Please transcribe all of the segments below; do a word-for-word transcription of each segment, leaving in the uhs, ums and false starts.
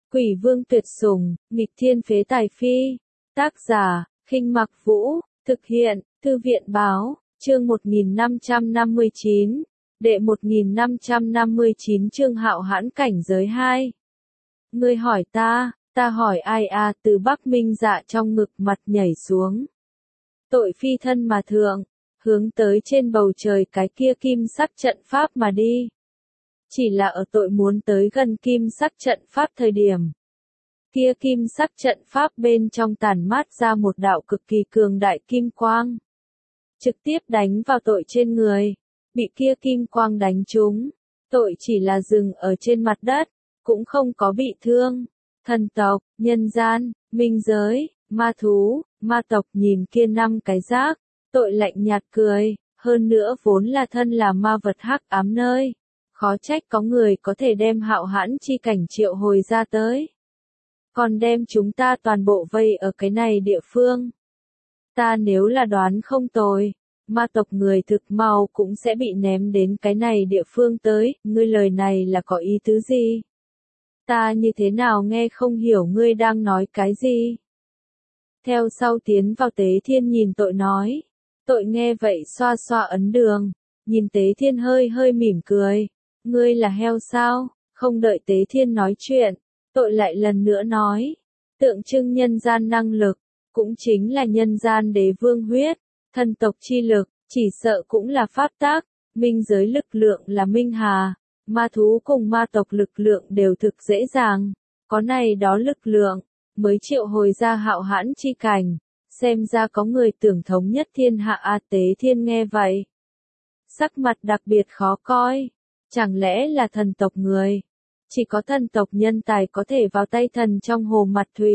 Quỷ vương tuyệt sủng, nghịch thiên phế tài phi. Tác giả, Khinh Mặc Vũ, thực hiện, Thư viện báo, chương một nghìn năm trăm năm mươi chín, đệ một nghìn năm trăm năm mươi chín chương hạo hãn cảnh giới hai. Ngươi hỏi ta, ta hỏi ai à, từ Bắc Minh Dạ trong ngực mặt nhảy xuống. Tội phi thân mà thượng, hướng tới trên bầu trời cái kia kim sắc trận pháp mà đi. Chỉ là ở tội muốn tới gần kim sắc trận pháp thời điểm. Kia kim sắc trận pháp bên trong tản mát ra một đạo cực kỳ cường đại kim quang. Trực tiếp đánh vào tội trên người. Bị kia kim quang đánh trúng. Tội chỉ là dừng ở trên mặt đất. Cũng không có bị thương. Thần tộc, nhân gian, minh giới, ma thú, ma tộc nhìn kia năm cái rác. Tội lạnh nhạt cười. Hơn nữa vốn là thân là ma vật hắc ám nơi. Khó trách có người có thể đem hạo hãn chi cảnh triệu hồi ra tới. Còn đem chúng ta toàn bộ vây ở cái này địa phương. Ta nếu là đoán không tồi, ma tộc người thực mau cũng sẽ bị ném đến cái này địa phương tới, ngươi lời này là có ý tứ gì? Ta như thế nào nghe không hiểu ngươi đang nói cái gì? Theo sau tiến vào Tế Thiên nhìn tội nói. Tội nghe vậy xoa xoa ấn đường, nhìn Tế Thiên hơi hơi mỉm cười. Ngươi là heo sao? Không đợi Tế Thiên nói chuyện. Tội lại lần nữa nói, tượng trưng nhân gian năng lực, cũng chính là nhân gian đế vương huyết, thần tộc chi lực, chỉ sợ cũng là pháp tác, minh giới lực lượng là minh hà, ma thú cùng ma tộc lực lượng đều thực dễ dàng, có này đó lực lượng, mới triệu hồi ra hạo hãn chi cảnh, xem ra có người tưởng thống nhất thiên hạ a. Tế Thiên nghe vậy. Sắc mặt đặc biệt khó coi, chẳng lẽ là thần tộc người? Chỉ có thần tộc nhân tài có thể vào tay thần trong hồ mặt thủy.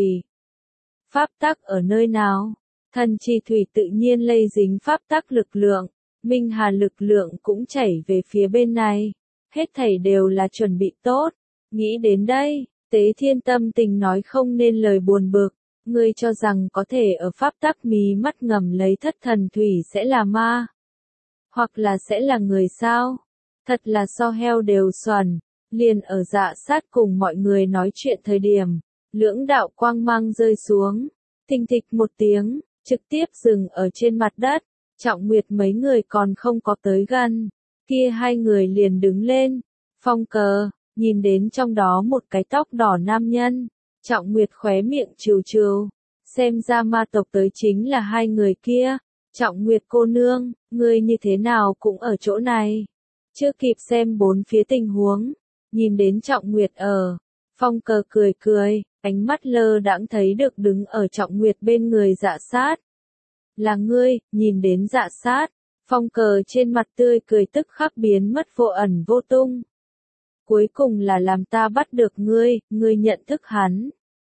Pháp tắc ở nơi nào? Thần chi thủy tự nhiên lây dính pháp tắc lực lượng, minh hà lực lượng cũng chảy về phía bên này. Hết thảy đều là chuẩn bị tốt. Nghĩ đến đây, Tế Thiên tâm tình nói không nên lời buồn bực. Ngươi cho rằng có thể ở pháp tắc mí mắt ngầm lấy thất thần thủy sẽ là ma? Hoặc là sẽ là người sao? Thật là so heo đều xuẩn. Liền ở Dạ Sát cùng mọi người nói chuyện thời điểm, lưỡng đạo quang mang rơi xuống, thình thịch một tiếng, trực tiếp dừng ở trên mặt đất, Trọng Nguyệt mấy người còn không có tới gần, kia hai người liền đứng lên, Phong Cờ, nhìn đến trong đó một cái tóc đỏ nam nhân, Trọng Nguyệt khóe miệng trừ trừ, xem ra ma tộc tới chính là hai người kia, Trọng Nguyệt cô nương, ngươi như thế nào cũng ở chỗ này, chưa kịp xem bốn phía tình huống. Nhìn đến Trọng Nguyệt ở, Phong Cờ cười cười, ánh mắt lơ đãng thấy được đứng ở Trọng Nguyệt bên người Dạ Sát. Là ngươi, nhìn đến Dạ Sát, Phong Cờ trên mặt tươi cười tức khắc biến mất vô ẩn vô tung. Cuối cùng là làm ta bắt được ngươi, ngươi nhận thức hắn.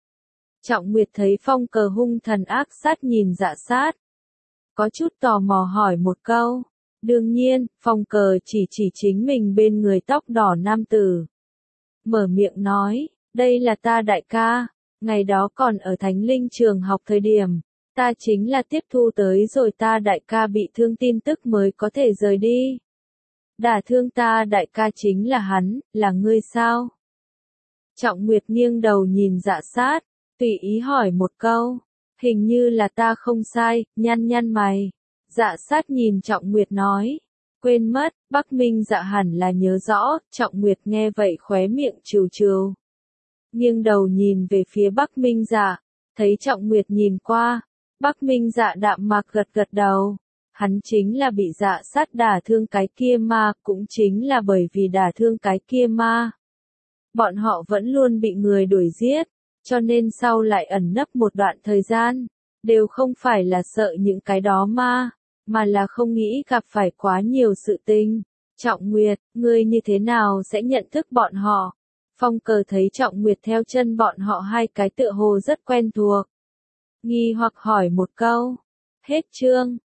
Trọng Nguyệt thấy Phong Cờ hung thần ác sát nhìn Dạ Sát. Có chút tò mò hỏi một câu. Đương nhiên, Phong Cờ chỉ chỉ chính mình bên người tóc đỏ nam tử. Mở miệng nói, đây là ta đại ca, ngày đó còn ở Thánh Linh trường học thời điểm, ta chính là tiếp thu tới rồi ta đại ca bị thương tin tức mới có thể rời đi. Đả thương ta đại ca chính là hắn, là ngươi sao? Trọng Nguyệt nghiêng đầu nhìn Dạ Sát, tùy ý hỏi một câu, hình như là ta không sai, nhăn nhăn mày. Dạ Sát nhìn Trọng Nguyệt nói, quên mất, Bắc Minh Dạ hẳn là nhớ rõ, Trọng Nguyệt nghe vậy khóe miệng trừ trừ. Nghiêng đầu nhìn về phía Bắc Minh Dạ, thấy Trọng Nguyệt nhìn qua, Bắc Minh Dạ đạm mạc gật gật đầu. Hắn chính là bị Dạ Sát đả thương cái kia ma, cũng chính là bởi vì đả thương cái kia ma. Bọn họ vẫn luôn bị người đuổi giết, cho nên sau lại ẩn nấp một đoạn thời gian, đều không phải là sợ những cái đó ma. Mà là không nghĩ gặp phải quá nhiều sự tình. Trọng Nguyệt, ngươi như thế nào sẽ nhận thức bọn họ? Phong Cờ thấy Trọng Nguyệt theo chân bọn họ hai cái tựa hồ rất quen thuộc. Nghi hoặc hỏi một câu. Hết chương.